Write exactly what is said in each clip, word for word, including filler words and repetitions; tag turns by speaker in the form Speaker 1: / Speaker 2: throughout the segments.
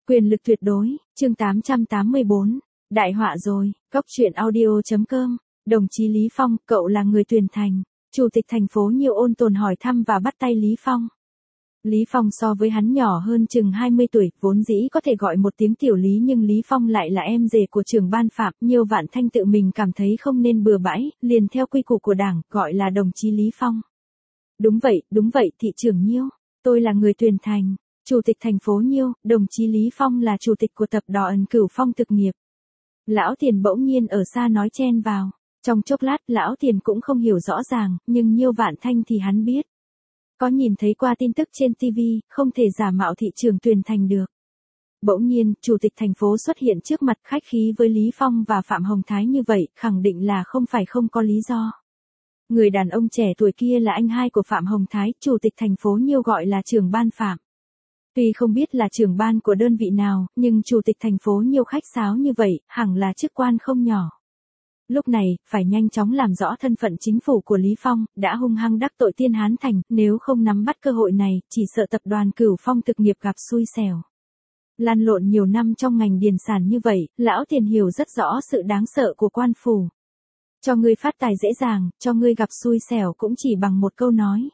Speaker 1: Quyền lực tuyệt đối, chương tám trăm tám mươi bốn. Đại họa rồi, Cóc truyện audio.com. Đồng chí Lý Phong, cậu là người Tuyền Thành. Chủ tịch thành phố Nhiêu ôn tồn hỏi thăm và bắt tay Lý Phong. Lý Phong so với hắn nhỏ hơn chừng hai mươi tuổi, vốn dĩ có thể gọi một tiếng tiểu Lý, nhưng Lý Phong lại là em rể của trưởng ban Phạm. Nhiêu Vạn Thanh tự mình cảm thấy không nên bừa bãi, liền theo quy củ của đảng, gọi là đồng chí Lý Phong. Đúng vậy, đúng vậy, thị trưởng Nhiêu. Tôi là người Tuyền Thành. Chủ tịch thành phố Nhiêu, đồng chí Lý Phong là chủ tịch của tập đoàn Cửu Phong thực nghiệp. Lão Tiền bỗng nhiên ở xa nói chen vào. Trong chốc lát, Lão Tiền cũng không hiểu rõ ràng, nhưng Nhiêu Vạn Thanh thì hắn biết. Có nhìn thấy qua tin tức trên ti vi, không thể giả mạo thị trưởng Tuyền Thành được. Bỗng nhiên, chủ tịch thành phố xuất hiện trước mặt, khách khí với Lý Phong và Phạm Hồng Thái như vậy, khẳng định là không phải không có lý do. Người đàn ông trẻ tuổi kia là anh hai của Phạm Hồng Thái, chủ tịch thành phố Nhiêu gọi là trưởng ban Phạm. Tuy không biết là trưởng ban của đơn vị nào, nhưng chủ tịch thành phố Nhiêu khách sáo như vậy, hẳn là chức quan không nhỏ. Lúc này, phải nhanh chóng làm rõ thân phận chính phủ của Lý Phong, đã hung hăng đắc tội Tiên Hán Thành, nếu không nắm bắt cơ hội này, chỉ sợ tập đoàn Cửu Phong thực nghiệp gặp xui xẻo. Lăn lộn nhiều năm trong ngành điền sản như vậy, Lão Tiền hiểu rất rõ sự đáng sợ của quan phủ. Cho ngươi phát tài dễ dàng, cho ngươi gặp xui xẻo cũng chỉ bằng một câu nói.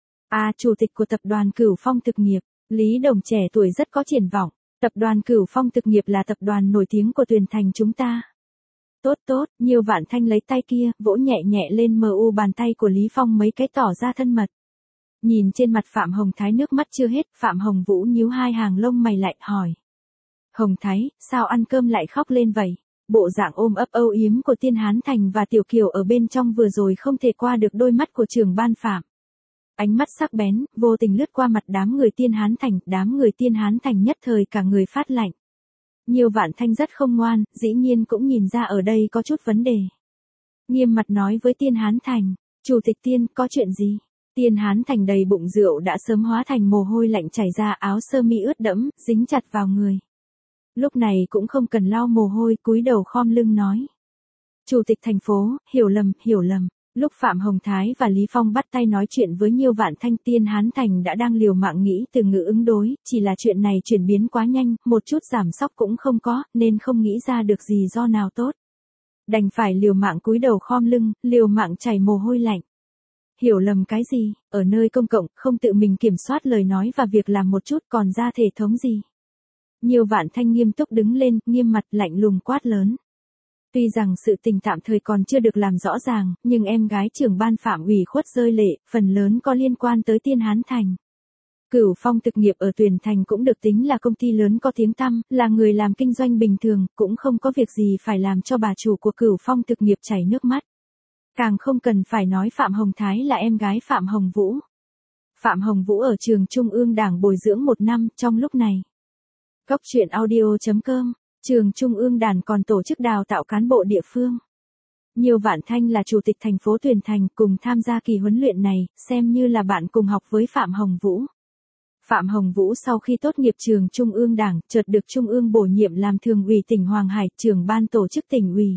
Speaker 1: À, chủ tịch của tập đoàn Cửu Phong thực nghiệp, Lý Đồng trẻ tuổi rất có triển vọng. Tập đoàn Cửu Phong thực nghiệp là tập đoàn nổi tiếng của Tuyền Thành chúng ta. Tốt tốt, Nhiêu Vạn Thanh lấy tay kia, vỗ nhẹ nhẹ lên mờ u bàn tay của Lý Phong mấy cái tỏ ra thân mật. Nhìn trên mặt Phạm Hồng Thái nước mắt chưa hết, Phạm Hồng Vũ nhíu hai hàng lông mày lại, hỏi. Hồng Thái, sao ăn cơm lại khóc lên vậy? Bộ dạng ôm ấp âu yếm của Tiên Hán Thành và Tiểu Kiều ở bên trong vừa rồi không thể qua được đôi mắt của trưởng ban Phạm. Ánh mắt sắc bén, vô tình lướt qua mặt đám người Tiên Hán Thành, đám người Tiên Hán Thành nhất thời cả người phát lạnh. Nhiêu Vạn Thanh rất không ngoan, dĩ nhiên cũng nhìn ra ở đây có chút vấn đề. Nghiêm mặt nói với Tiên Hán Thành, Chủ tịch Tiên, có chuyện gì? Tiên Hán Thành đầy bụng rượu đã sớm hóa thành mồ hôi lạnh chảy ra, áo sơ mi ướt đẫm, dính chặt vào người. Lúc này cũng không cần lau mồ hôi, cúi đầu khom lưng nói. Chủ tịch thành phố, hiểu lầm, hiểu lầm. Lúc Phạm Hồng Thái và Lý Phong bắt tay nói chuyện với Nhiêu Vạn Thanh, Tiên Hán Thành đã đang liều mạng nghĩ từ ngữ ứng đối, chỉ là chuyện này chuyển biến quá nhanh, một chút giảm sóc cũng không có, nên không nghĩ ra được gì do nào tốt. Đành phải liều mạng cúi đầu khom lưng, liều mạng chảy mồ hôi lạnh. Hiểu lầm cái gì, ở nơi công cộng, không tự mình kiểm soát lời nói và việc làm một chút còn ra thể thống gì. Nhiêu Vạn Thanh nghiêm túc đứng lên, nghiêm mặt lạnh lùng quát lớn. Tuy rằng sự tình tạm thời còn chưa được làm rõ ràng, nhưng em gái trưởng ban Phạm ủy khuất rơi lệ, phần lớn có liên quan tới Tiên Hán Thành. Cửu Phong thực nghiệp ở Tuyền Thành cũng được tính là công ty lớn có tiếng tăm, là người làm kinh doanh bình thường, cũng không có việc gì phải làm cho bà chủ của Cửu Phong thực nghiệp chảy nước mắt. Càng không cần phải nói Phạm Hồng Thái là em gái Phạm Hồng Vũ. Phạm Hồng Vũ ở trường Trung ương Đảng bồi dưỡng một năm, trong lúc này. Cóc truyện audio.com. Trường Trung ương Đảng còn tổ chức đào tạo cán bộ địa phương. Nhiêu Vạn Thanh là chủ tịch thành phố Tuyền Thành, cùng tham gia kỳ huấn luyện này, xem như là bạn cùng học với Phạm Hồng Vũ. Phạm Hồng Vũ sau khi tốt nghiệp trường Trung ương Đảng, chợt được Trung ương bổ nhiệm làm thường ủy tỉnh Hoàng Hải, trưởng ban tổ chức tỉnh ủy.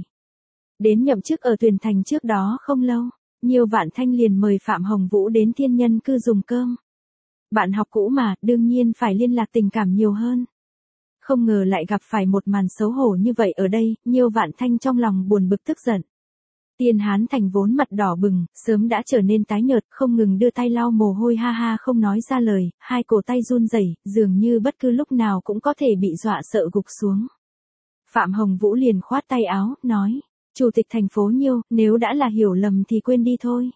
Speaker 1: Đến nhậm chức ở Tuyền Thành trước đó không lâu, Nhiêu Vạn Thanh liền mời Phạm Hồng Vũ đến Thiên Nhân cư dùng cơm. Bạn học cũ mà, đương nhiên phải liên lạc tình cảm nhiều hơn. Không ngờ lại gặp phải một màn xấu hổ như vậy ở đây, Nhiêu Vạn Thanh trong lòng buồn bực tức giận. Tiên Hán Thành vốn mặt đỏ bừng, sớm đã trở nên tái nhợt, không ngừng đưa tay lau mồ hôi ha ha không nói ra lời, hai cổ tay run rẩy, dường như bất cứ lúc nào cũng có thể bị dọa sợ gục xuống. Phạm Hồng Vũ liền khoát tay áo, nói, Chủ tịch thành phố Nhiêu, nếu đã là hiểu lầm thì quên đi thôi.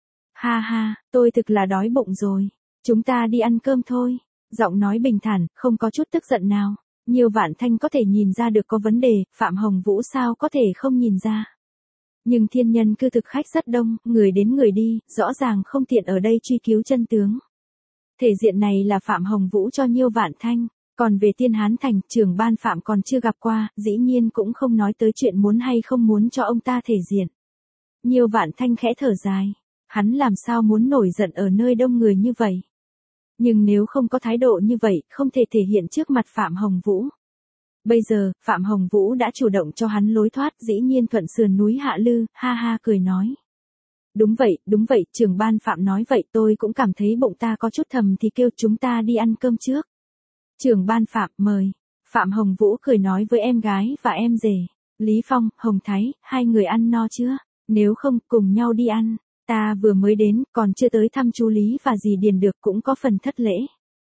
Speaker 1: Ha ha, tôi thực là đói bụng rồi, chúng ta đi ăn cơm thôi. Giọng nói bình thản, không có chút tức giận nào. Nhiêu Vạn Thanh có thể nhìn ra được có vấn đề, Phạm Hồng Vũ sao có thể không nhìn ra. Nhưng Thiên Nhân cư thực khách rất đông, người đến người đi, rõ ràng không tiện ở đây truy cứu chân tướng. Thể diện này là Phạm Hồng Vũ cho Nhiêu Vạn Thanh, còn về Tiên Hán Thành, trưởng ban Phạm còn chưa gặp qua, dĩ nhiên cũng không nói tới chuyện muốn hay không muốn cho ông ta thể diện. Nhiêu Vạn Thanh khẽ thở dài, hắn làm sao muốn nổi giận ở nơi đông người như vậy. Nhưng nếu không có thái độ như vậy, không thể thể hiện trước mặt Phạm Hồng Vũ. Bây giờ, Phạm Hồng Vũ đã chủ động cho hắn lối thoát, dĩ nhiên thuận sườn núi hạ lư, ha ha cười nói. Đúng vậy, đúng vậy, trưởng ban Phạm nói vậy, tôi cũng cảm thấy bụng ta có chút thầm thì kêu chúng ta đi ăn cơm trước. Trưởng ban Phạm mời. Phạm Hồng Vũ cười nói với em gái và em rể. Lý Phong, Hồng Thái, hai người ăn no chưa? Nếu không, cùng nhau đi ăn. Ta vừa mới đến, còn chưa tới thăm chú Lý và dì Điền được, cũng có phần thất lễ.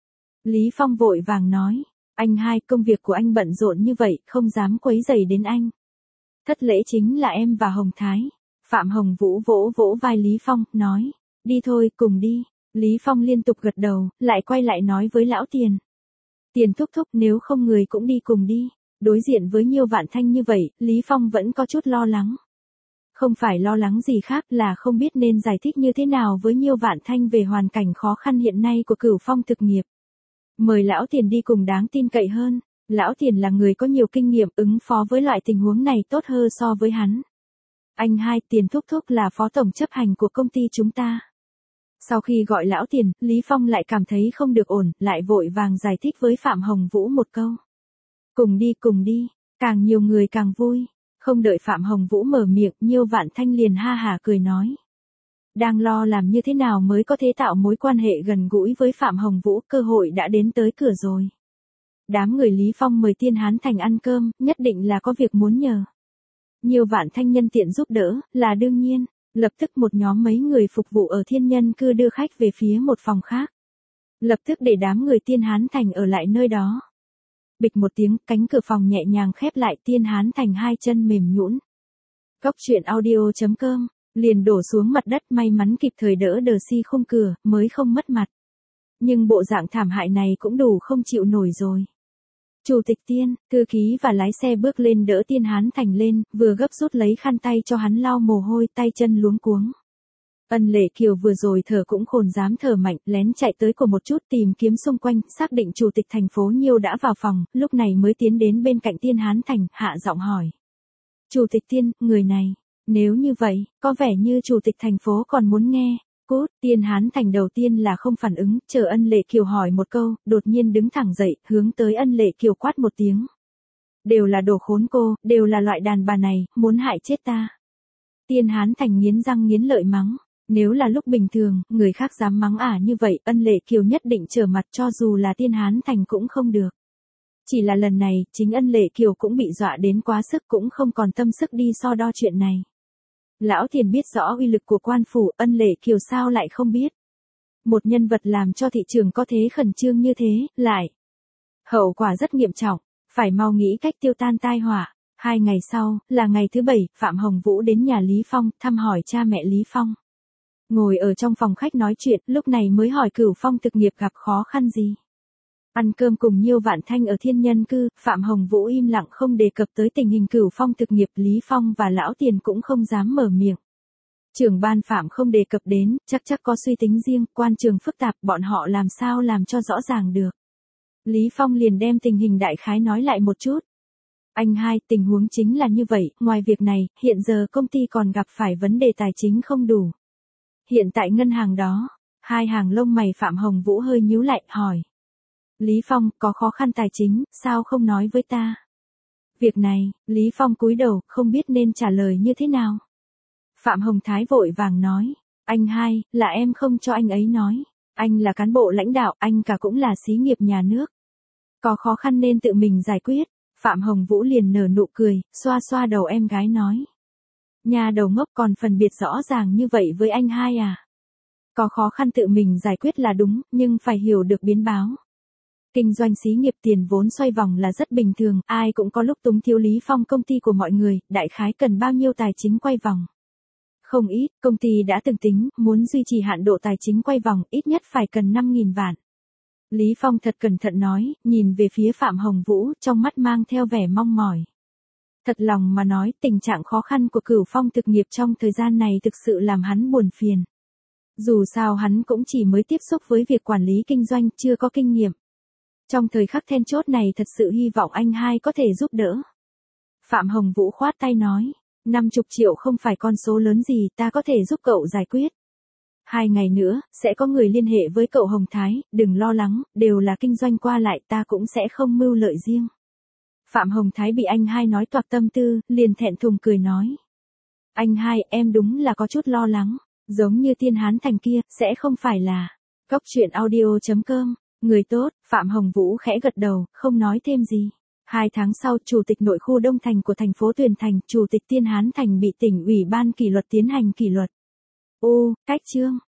Speaker 1: Lý Phong vội vàng nói. Anh hai, công việc của anh bận rộn như vậy, không dám quấy rầy đến anh. Thất lễ chính là em và Hồng Thái. Phạm Hồng Vũ vỗ vỗ vai Lý Phong, nói. Đi thôi, cùng đi. Lý Phong liên tục gật đầu, lại quay lại nói với lão Tiền. Tiền thúc thúc, nếu không người cũng đi cùng đi. Đối diện với Nhiêu Vạn Thanh như vậy, Lý Phong vẫn có chút lo lắng. Không phải lo lắng gì khác, là không biết nên giải thích như thế nào với Nhiêu Vạn Thanh về hoàn cảnh khó khăn hiện nay của Cửu Phong thực nghiệp. Mời lão Tiền đi cùng đáng tin cậy hơn. Lão Tiền là người có nhiều kinh nghiệm, ứng phó với loại tình huống này tốt hơn so với hắn. Anh hai, Tiền thúc thúc là phó tổng chấp hành của công ty chúng ta. Sau khi gọi lão Tiền, Lý Phong lại cảm thấy không được ổn, lại vội vàng giải thích với Phạm Hồng Vũ một câu. Cùng đi, cùng đi, càng nhiều người càng vui. Không đợi Phạm Hồng Vũ mở miệng, Nhiêu Vạn Thanh liền ha hả cười nói. Đang lo làm như thế nào mới có thể tạo mối quan hệ gần gũi với Phạm Hồng Vũ, cơ hội đã đến tới cửa rồi. Đám người Lý Phong mời Tiên Hán Thành ăn cơm, nhất định là có việc muốn nhờ. Nhiêu Vạn Thanh nhân tiện giúp đỡ, là đương nhiên. Lập tức một nhóm mấy người phục vụ ở Thiên Nhân Cư đưa khách về phía một phòng khác. Lập tức để đám người Tiên Hán Thành ở lại nơi đó. Bịch một tiếng, cánh cửa phòng nhẹ nhàng khép lại, Tiên Hán Thành hai chân mềm nhũn. Cốc truyện audio chấm com, liền đổ xuống mặt đất, may mắn kịp thời đỡ đờ si khung cửa, mới không mất mặt. Nhưng bộ dạng thảm hại này cũng đủ không chịu nổi rồi. Chủ tịch Tiên, thư ký và lái xe bước lên đỡ Tiên Hán Thành lên, vừa gấp rút lấy khăn tay cho hắn lau mồ hôi, tay chân luống cuống. Ân Lệ Kiều vừa rồi thở cũng khôn dám thở mạnh, lén chạy tới của một chút tìm kiếm xung quanh, xác định chủ tịch thành phố Nhiêu đã vào phòng, lúc này mới tiến đến bên cạnh Tiên Hán Thành, hạ giọng hỏi. Chủ tịch Tiên, người này, nếu như vậy, có vẻ như chủ tịch thành phố còn muốn nghe. Cút, Tiên Hán Thành đầu tiên là không phản ứng, chờ Ân Lệ Kiều hỏi một câu, đột nhiên đứng thẳng dậy, hướng tới Ân Lệ Kiều quát một tiếng. Đều là đồ khốn cô, đều là loại đàn bà này, muốn hại chết ta. Tiên Hán Thành nghiến răng nghiến lợi mắng. Nếu là lúc bình thường, người khác dám mắng ả như vậy, Ân Lệ Kiều nhất định trở mặt, cho dù là Tiên Hán Thành cũng không được. Chỉ là lần này, chính Ân Lệ Kiều cũng bị dọa đến quá sức, cũng không còn tâm sức đi so đo chuyện này. Lão Tiền biết rõ uy lực của quan phủ, Ân Lệ Kiều sao lại không biết. Một nhân vật làm cho thị trường có thế khẩn trương như thế, lại. Hậu quả rất nghiêm trọng, phải mau nghĩ cách tiêu tan tai họa. Hai ngày sau, là ngày thứ bảy, Phạm Hồng Vũ đến nhà Lý Phong, thăm hỏi cha mẹ Lý Phong. Ngồi ở trong phòng khách nói chuyện, lúc này mới hỏi Cửu Phong thực nghiệp gặp khó khăn gì. Ăn cơm cùng Nhiêu Vạn Thanh ở Thiên Nhân Cư, Phạm Hồng Vũ im lặng không đề cập tới tình hình Cửu Phong thực nghiệp, Lý Phong và Lão Tiền cũng không dám mở miệng. Trưởng ban Phạm không đề cập đến, chắc chắc có suy tính riêng, quan trường phức tạp, bọn họ làm sao làm cho rõ ràng được. Lý Phong liền đem tình hình đại khái nói lại một chút. Anh hai, tình huống chính là như vậy, ngoài việc này, hiện giờ công ty còn gặp phải vấn đề tài chính không đủ. Hiện tại ngân hàng đó, hai hàng lông mày Phạm Hồng Vũ hơi nhíu lại, hỏi. Lý Phong, có khó khăn tài chính, sao không nói với ta? Việc này, Lý Phong cúi đầu, không biết nên trả lời như thế nào. Phạm Hồng Thái vội vàng nói, anh hai, là em không cho anh ấy nói. Anh là cán bộ lãnh đạo, anh cả cũng là xí nghiệp nhà nước. Có khó khăn nên tự mình giải quyết. Phạm Hồng Vũ liền nở nụ cười, xoa xoa đầu em gái nói. Nhà đầu ngốc còn phân biệt rõ ràng như vậy với anh hai à? Có khó khăn tự mình giải quyết là đúng, nhưng phải hiểu được biến báo. Kinh doanh xí nghiệp tiền vốn xoay vòng là rất bình thường, ai cũng có lúc túng thiếu. Lý Phong công ty của mọi người, đại khái cần bao nhiêu tài chính quay vòng? Không ít, công ty đã từng tính, muốn duy trì hạn độ tài chính quay vòng, ít nhất phải cần năm nghìn vạn. Lý Phong thật cẩn thận nói, nhìn về phía Phạm Hồng Vũ, trong mắt mang theo vẻ mong mỏi. Thật lòng mà nói, tình trạng khó khăn của Cửu Phong thực nghiệp trong thời gian này thực sự làm hắn buồn phiền. Dù sao hắn cũng chỉ mới tiếp xúc với việc quản lý kinh doanh, chưa có kinh nghiệm. Trong thời khắc then chốt này thật sự hy vọng anh hai có thể giúp đỡ. Phạm Hồng Vũ khoát tay nói, năm mươi triệu không phải con số lớn gì, ta có thể giúp cậu giải quyết. Hai ngày nữa, sẽ có người liên hệ với cậu Hồng Thái, đừng lo lắng, đều là kinh doanh qua lại, ta cũng sẽ không mưu lợi riêng. Phạm Hồng Thái bị anh hai nói toạc tâm tư, liền thẹn thùng cười nói. Anh hai, em đúng là có chút lo lắng, giống như Tiên Hán Thành kia, sẽ không phải là. Cốc truyện audio chấm com, người tốt, Phạm Hồng Vũ khẽ gật đầu, không nói thêm gì. Hai tháng sau, Chủ tịch Nội khu Đông Thành của thành phố Tuyền Thành, Chủ tịch Tiên Hán Thành bị tỉnh ủy ban kỷ luật tiến hành kỷ luật. U, cách chương.